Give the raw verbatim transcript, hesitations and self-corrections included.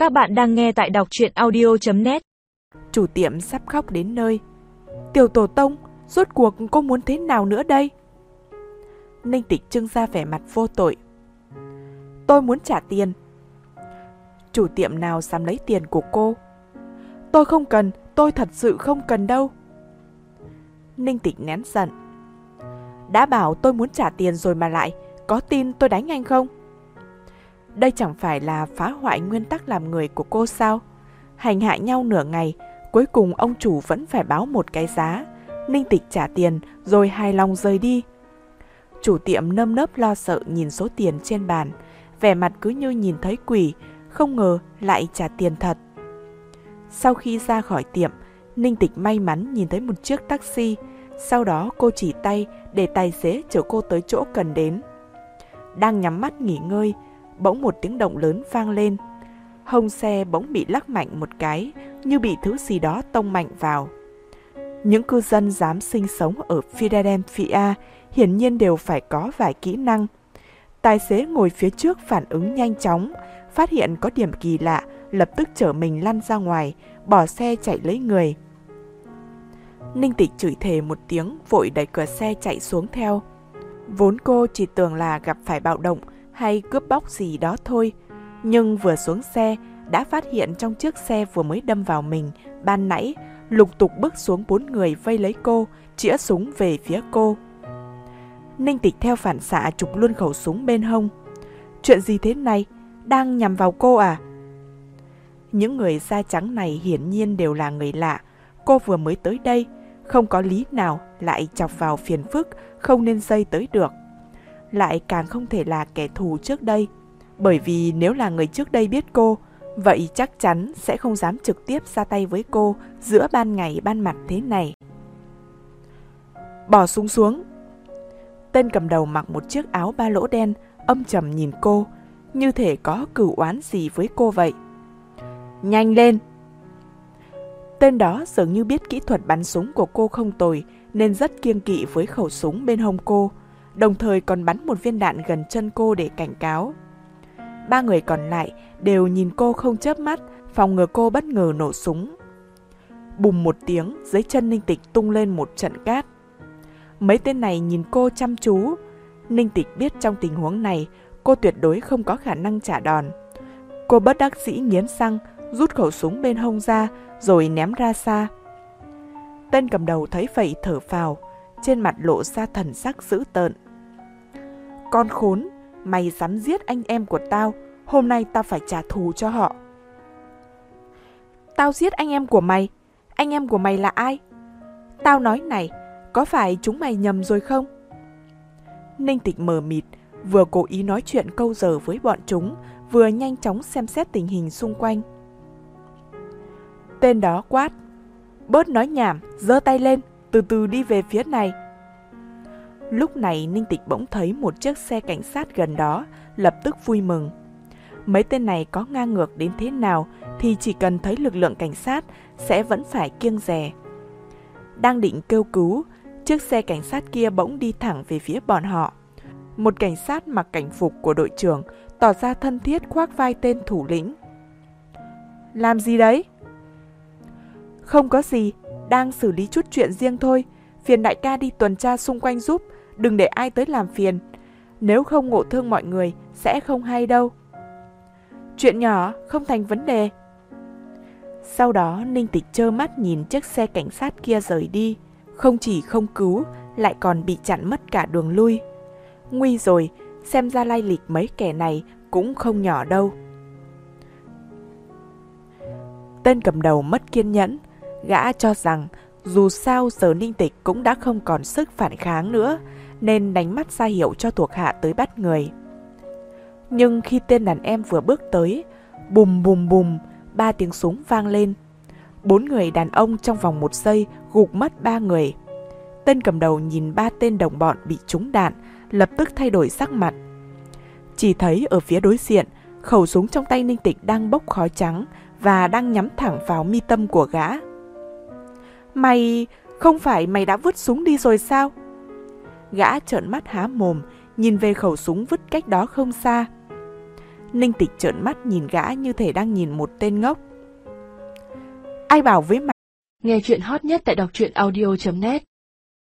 Các bạn đang nghe tại đọc truyện audio chấm net. Chủ tiệm sắp khóc đến nơi. Tiểu tổ tông, rốt cuộc cô muốn thế nào nữa đây? Ninh Tịch trưng ra vẻ mặt vô tội. Tôi muốn trả tiền. Chủ tiệm nào dám lấy tiền của cô? Tôi không cần, tôi thật sự không cần đâu. Ninh Tịch nén giận. Đã bảo tôi muốn trả tiền rồi mà lại, có tin tôi đánh anh không? Đây chẳng phải là phá hoại nguyên tắc làm người của cô sao? Hành hạ nhau nửa ngày, cuối cùng ông chủ vẫn phải báo một cái giá. Ninh Tịch trả tiền rồi hài lòng rời đi. Chủ tiệm nơm nớp lo sợ nhìn số tiền trên bàn, vẻ mặt cứ như nhìn thấy quỷ, không ngờ lại trả tiền thật. Sau khi ra khỏi tiệm, Ninh Tịch may mắn nhìn thấy một chiếc taxi. Sau đó cô chỉ tay để tài xế chở cô tới chỗ cần đến. Đang nhắm mắt nghỉ ngơi, bỗng một tiếng động lớn vang lên. Hông xe bỗng bị lắc mạnh một cái, như bị thứ gì đó tông mạnh vào. Những cư dân dám sinh sống ở Philadelphia hiển nhiên đều phải có vài kỹ năng. Tài xế ngồi phía trước phản ứng nhanh chóng, phát hiện có điểm kỳ lạ, lập tức chở mình lăn ra ngoài, bỏ xe chạy lấy người. Ninh Tịch chửi thề một tiếng, vội đẩy cửa xe chạy xuống theo. Vốn cô chỉ tưởng là gặp phải bạo động hay cướp bóc gì đó thôi, nhưng vừa xuống xe đã phát hiện trong chiếc xe vừa mới đâm vào mình ban nãy lục tục bước xuống bốn người vây lấy cô, chĩa súng về phía cô. Ninh Tịch theo phản xạ chụp luôn khẩu súng bên hông. Chuyện gì thế này? Đang nhằm vào cô à? Những người da trắng này hiển nhiên đều là người lạ. Cô vừa mới tới đây, không có lý nào lại chọc vào phiền phức không nên dây tới được. Lại càng không thể là kẻ thù trước đây, bởi vì nếu là người trước đây biết cô, vậy chắc chắn sẽ không dám trực tiếp ra tay với cô giữa ban ngày ban mặt thế này. Bỏ súng xuống. Tên cầm đầu mặc một chiếc áo ba lỗ đen, âm trầm nhìn cô, như thể có cửu oán gì với cô vậy. Nhanh lên! Tên đó dường như biết kỹ thuật bắn súng của cô không tồi, nên rất kiêng kỵ với khẩu súng bên hông cô, đồng thời còn bắn một viên đạn gần chân cô để cảnh cáo. Ba người còn lại đều nhìn cô không chớp mắt, phòng ngừa cô bất ngờ nổ súng. Bùm một tiếng, dưới chân Ninh Tịch tung lên một trận cát. Mấy tên này nhìn cô chăm chú. Ninh Tịch biết trong tình huống này, cô tuyệt đối không có khả năng trả đòn. Cô bất đắc dĩ nghiến răng, rút khẩu súng bên hông ra, rồi ném ra xa. Tên cầm đầu thấy vậy thở phào, trên mặt lộ ra thần sắc dữ tợn. Con khốn, mày dám giết anh em của tao, hôm nay tao phải trả thù cho họ. Tao giết anh em của mày? Anh em của mày là ai? Tao nói này, có phải chúng mày nhầm rồi không? Ninh Tịch mờ mịt, vừa cố ý nói chuyện câu giờ với bọn chúng, vừa nhanh chóng xem xét tình hình xung quanh. Tên đó quát, bớt nói nhảm, giơ tay lên, từ từ đi về phía này. Lúc này Ninh Tịch bỗng thấy một chiếc xe cảnh sát gần đó, lập tức vui mừng. Mấy tên này có ngang ngược đến thế nào thì chỉ cần thấy lực lượng cảnh sát sẽ vẫn phải kiêng dè. Đang định kêu cứu, chiếc xe cảnh sát kia bỗng đi thẳng về phía bọn họ. Một cảnh sát mặc cảnh phục của đội trưởng tỏ ra thân thiết khoác vai tên thủ lĩnh. Làm gì đấy? Không có gì, đang xử lý chút chuyện riêng thôi. Phiền đại ca đi tuần tra xung quanh giúp, đừng để ai tới làm phiền. Nếu không ngộ thương mọi người, sẽ không hay đâu. Chuyện nhỏ, không thành vấn đề. Sau đó Ninh Tịch trơ mắt nhìn chiếc xe cảnh sát kia rời đi. Không chỉ không cứu, lại còn bị chặn mất cả đường lui. Nguy rồi, xem ra lai lịch mấy kẻ này cũng không nhỏ đâu. Tên cầm đầu mất kiên nhẫn, gã cho rằng dù sao giờ Ninh Tịch cũng đã không còn sức phản kháng nữa, nên đánh mắt ra hiệu cho thuộc hạ tới bắt người. Nhưng khi tên đàn em vừa bước tới, bùm bùm bùm, ba tiếng súng vang lên. Bốn người đàn ông trong vòng một giây gục mất ba người. Tên cầm đầu nhìn ba tên đồng bọn bị trúng đạn, lập tức thay đổi sắc mặt. Chỉ thấy ở phía đối diện, khẩu súng trong tay Ninh Tịch đang bốc khói trắng và đang nhắm thẳng vào mi tâm của gã. Mày, không phải mày đã vứt súng đi rồi sao? Gã trợn mắt há mồm, nhìn về khẩu súng vứt cách đó không xa. Ninh Tịch trợn mắt nhìn gã như thể đang nhìn một tên ngốc. Ai bảo với mày? Nghe chuyện hot nhất tại đọc truyện audio chấm net